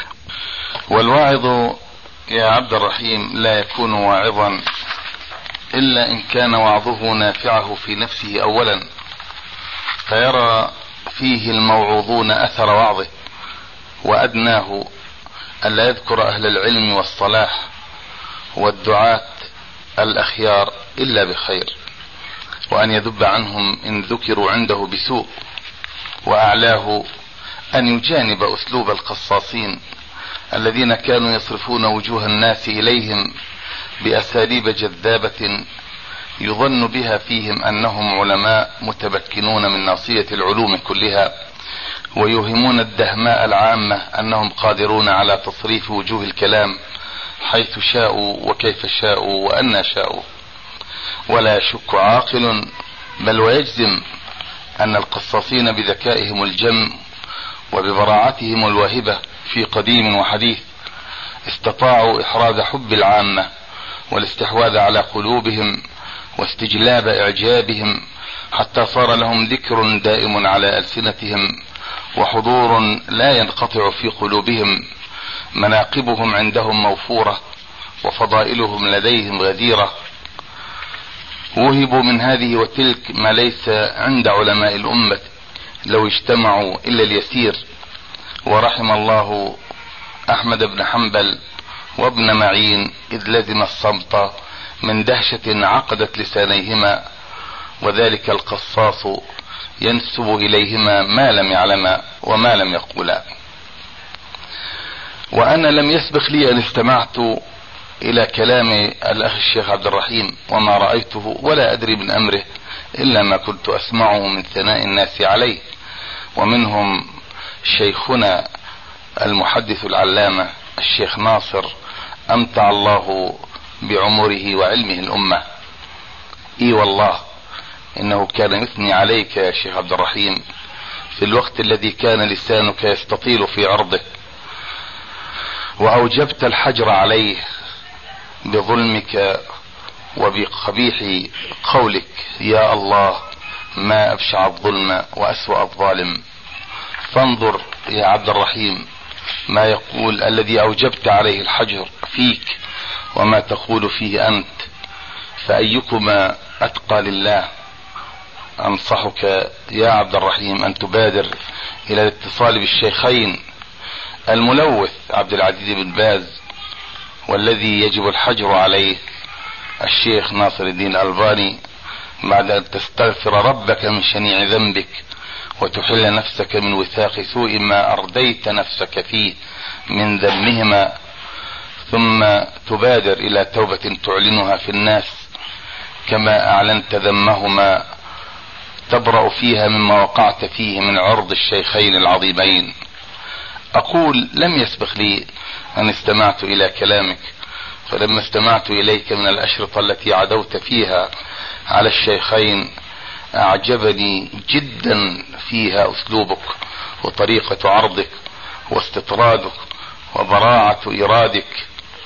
H: والواعظ يا عبد الرحيم لا يكون واعظا إلا إن كان وعظه نافعه في نفسه أولا، فيرى فيه الموعوظون أثر وعظه، وأدناه ألا يذكر أهل العلم والصلاح والدعاة الأخيار إلا بخير، وأن يذب عنهم إن ذكروا عنده بسوء، وأعلاه أن يجانب أسلوب القصاصين الذين كانوا يصرفون وجوه الناس إليهم بأساليب جذابة يظن بها فيهم أنهم علماء متمكنون من ناصية العلوم كلها، ويوهمون الدهماء العامة أنهم قادرون على تصريف وجوه الكلام حيث شاءوا وكيف شاءوا وأن شاءوا. ولا يشك عاقل بل ويجزم أن القصاصين بذكائهم الجم وببراعتهم الواهبة في قديم وحديث استطاعوا إحراز حب العامة والاستحواذ على قلوبهم واستجلاب إعجابهم، حتى صار لهم ذكر دائم على ألسنتهم وحضور لا ينقطع في قلوبهم. مناقبهم عندهم موفورة وفضائلهم لديهم غزيرة، وهبوا من هذه وتلك ما ليس عند علماء الأمة لو اجتمعوا إلا اليسير. ورحم الله أحمد بن حنبل وابن معين إذ لزم الصمت من دهشة عقدت لسانيهما، وذلك القصاص ينسب إليهما ما لم يعلما وما لم يقولا. وأنا لم يسبق لي أن استمعت إلى كلام الأخ الشيخ عبد الرحيم وما رأيته ولا أدري من أمره إلا ما كنت أسمعه من ثناء الناس عليه، ومنهم شيخنا المحدث العلامة الشيخ ناصر أمتع الله بعمره وعلمه الأمة. إي والله إنه كان يثني عليك يا شيخ عبد الرحيم في الوقت الذي كان لسانك يستطيل في عرضه، وأوجبت الحجر عليه بظلمك وبقبيح قولك: يا الله ما أبشع الظلم وأسوأ الظالم. فانظر يا عبد الرحيم ما يقول الذي أوجبت عليه الحجر فيك وما تقول فيه أنت، فأيكما أتقى لله. أنصحك يا عبد الرحيم أن تبادر إلى الاتصال بالشيخين الملوث عبد العزيز بن باز والذي يجب الحجر عليه الشيخ ناصر الدين الألباني، بعد أن تستغفر ربك من شنيع ذنبك وتحل نفسك من وثاق سوء ما أرديت نفسك فيه من ذمهما، ثم تبادر إلى توبة تعلنها في الناس كما أعلنت ذمهما تبرأ فيها مما وقعت فيه من عرض الشيخين العظيمين. أقول لم يسبق لي أن استمعت إلى كلامك، فلما استمعت إليك من الأشرطة التي عدوت فيها على الشيخين أعجبني جدا فيها أسلوبك وطريقة عرضك واستطرادك وبراعة إيرادك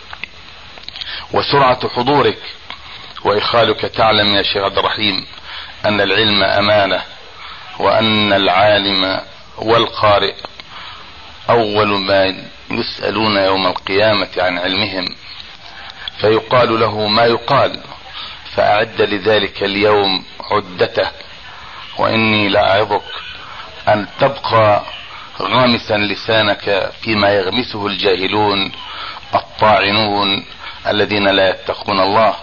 H: وسرعة حضورك وإخالك. تعلم يا شيخ عبد الرحيم أن العلم أمانة، وأن العالم والقارئ أول ما يسألون يوم القيامة عن علمهم، فيقال له ما يقال، فأعد لذلك اليوم عدته. وإني لأعظك أن تبقى غامسا لسانك فيما يغمسه الجاهلون الطاعنون الذين لا يتقون الله،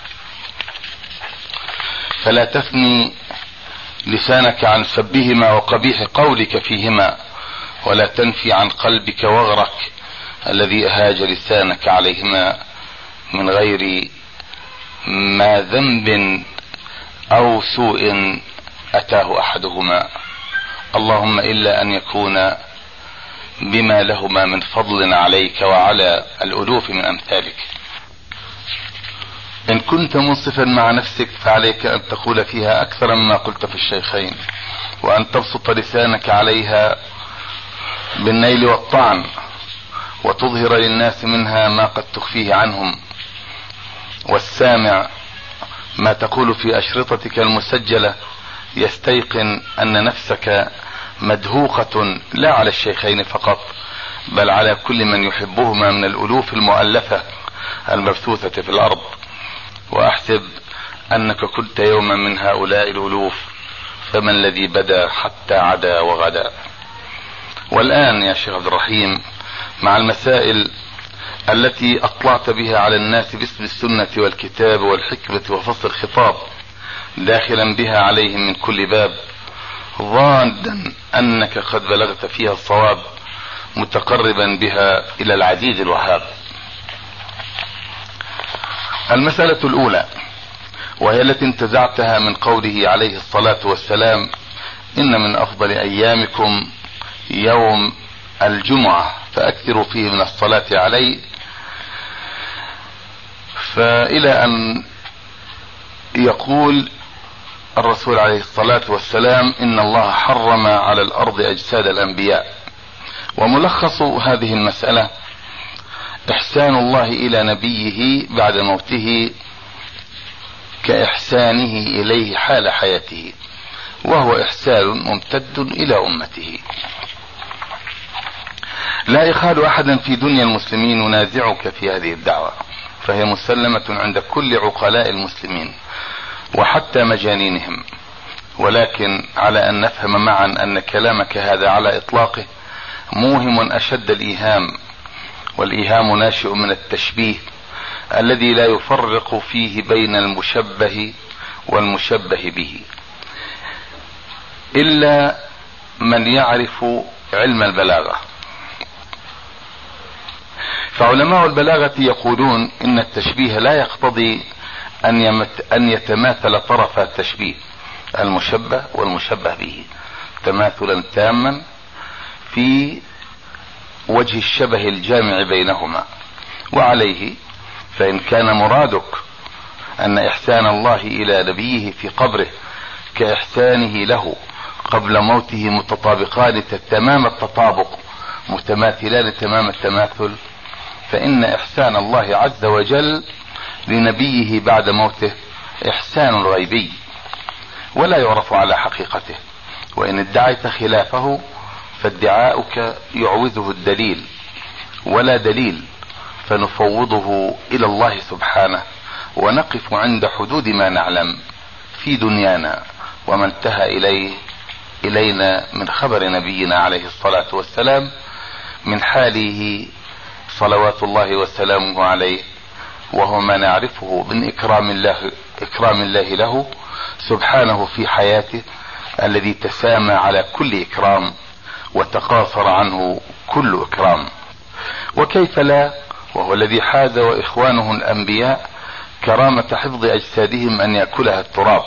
H: فلا تثني لسانك عن سبهما وقبيح قولك فيهما، ولا تنفي عن قلبك وغرك الذي أهاج لسانك عليهما من غير ما ذنب أو سوء أتاه أحدهما، اللهم إلا أن يكون بما لهما من فضل عليك وعلى الألوف من أمثالك. إن كنت منصفا مع نفسك فعليك أن تقول فيها أكثر مما قلت في الشيخين، وأن تبسط لسانك عليها بالنيل والطعن، وتظهر للناس منها ما قد تخفيه عنهم، والسامع ما تقول في أشرطتك المسجلة يستيقن أن نفسك مدهوقة لا على الشيخين فقط بل على كل من يحبهما من الألوف المؤلفة المبثوثة في الأرض. وأحسب أنك كنت يوما من هؤلاء الألوف، فما الذي بدا حتى عدا وغدا. والآن يا شيخ عبد الرحيم، مع المسائل التي أطلعت بها على الناس باسم السنة والكتاب والحكمة وفصل الخطاب، داخلا بها عليهم من كل باب، ظانا أنك قد بلغت فيها الصواب، متقربا بها إلى العزيز الوهاب. المسألة الأولى، وهي التي انتزعتها من قوله عليه الصلاة والسلام: إن من أفضل أيامكم يوم الجمعة فأكثروا فيه من الصلاة عليه، فإلى أن يقول الرسول عليه الصلاة والسلام: إن الله حرم على الأرض أجساد الأنبياء. وملخص هذه المسألة إحسان الله إلى نبيه بعد موته كإحسانه إليه حال حياته، وهو إحسان ممتد إلى أمته. لا يخال أحدا في دنيا المسلمين ينازعك في هذه الدعوة، فهي مسلمة عند كل عقلاء المسلمين وحتى مجانينهم، ولكن على أن نفهم معا أن كلامك هذا على إطلاقه موهم أشد الإيهام، والإيهام ناشئ من التشبيه الذي لا يفرق فيه بين المشبه والمشبه به إلا من يعرف علم البلاغة. فعلماء البلاغة يقولون إن التشبيه لا يقتضي أن يتماثل طرف التشبيه المشبه والمشبه به تماثلا تاما في وجه الشبه الجامع بينهما. وعليه فإن كان مرادك أن إحسان الله إلى نبيه في قبره كإحسانه له قبل موته متطابقان تمام التطابق متماثلان تمام التماثل، فإن إحسان الله عز وجل لنبيه بعد موته إحسان غيبي ولا يعرف على حقيقته، وإن ادعيت خلافه فادعاؤك يعوزه الدليل ولا دليل، فنفوضه إلى الله سبحانه ونقف عند حدود ما نعلم في دنيانا وما انتهى إلينا من خبر نبينا عليه الصلاة والسلام من حاله صلوات الله وسلامه عليه، وهو ما نعرفه من إكرام الله له سبحانه في حياته الذي تسامى على كل إكرام وتقاصر عنه كل إكرام. وكيف لا وهو الذي حاز وإخوانه الأنبياء كرامة حفظ أجسادهم أن يأكلها التراب.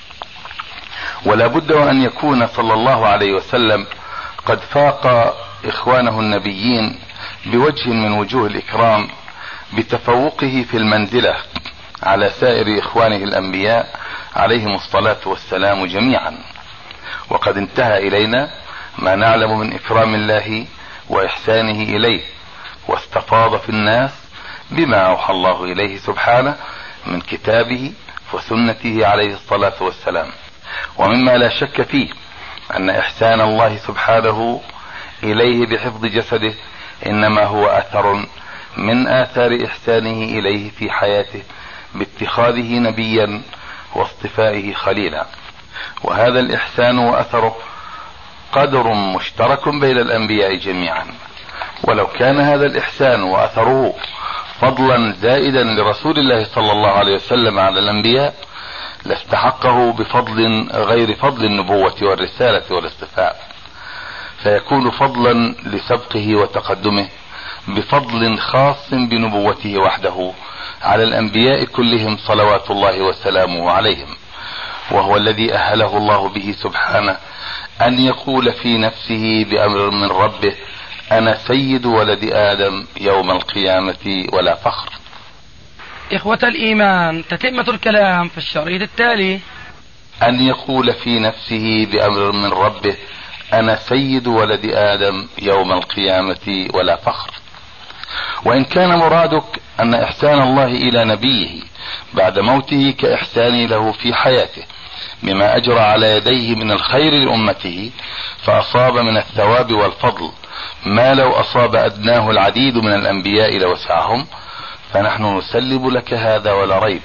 H: ولا بد وأن يكون صلى الله عليه وسلم قد فاق إخوانه النبيين بوجه من وجوه الإكرام بتفوقه في المنزلة على سائر إخوانه الأنبياء عليهم الصلاة والسلام جميعا. وقد انتهى إلينا ما نعلم من إكرام الله وإحسانه إليه، واستفاض في الناس بما أوحى الله إليه سبحانه من كتابه وسنته عليه الصلاة والسلام. ومما لا شك فيه أن إحسان الله سبحانه إليه بحفظ جسده إنما هو أثر من آثار إحسانه إليه في حياته باتخاذه نبيا واصطفائه خليلا. وهذا الإحسان وأثره قدر مشترك بين الأنبياء جميعا، ولو كان هذا الإحسان وأثره فضلا زائدا لرسول الله صلى الله عليه وسلم على الأنبياء لاستحقه بفضل غير فضل النبوة والرسالة والاصطفاء، فيكون فضلا لسبقه وتقدمه بفضل خاص بنبوته وحده على الأنبياء كلهم صلوات الله وسلامه عليهم. وهو الذي أهله الله به سبحانه أن يقول في نفسه بأمر من ربه: أنا سيد ولد آدم يوم القيامة ولا فخر.
B: إخوة الإيمان، تتمة الكلام في الشريط التالي.
H: أن يقول في نفسه بأمر من ربه: أنا سيد ولد آدم يوم القيامة ولا فخر. وإن كان مرادك أن إحسان الله إلى نبيه بعد موته كإحسانه له في حياته بما أجرى على يديه من الخير لأمته فأصاب من الثواب والفضل ما لو أصاب أدناه العديد من الأنبياء لوسعهم، فنحن نسلم لك هذا ولا ريب،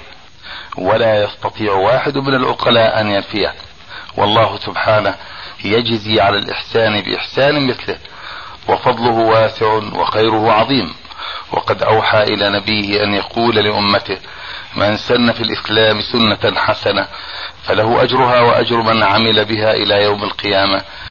H: ولا يستطيع واحد من العقلاء أن ينفيه، والله سبحانه يجزي على الإحسان بإحسان مثله، وفضله واسع وخيره عظيم. وقد أوحى إلى نبيه أن يقول لأمته: من سن في الإسلام سنة حسنة فله أجرها وأجر من عمل بها إلى يوم القيامة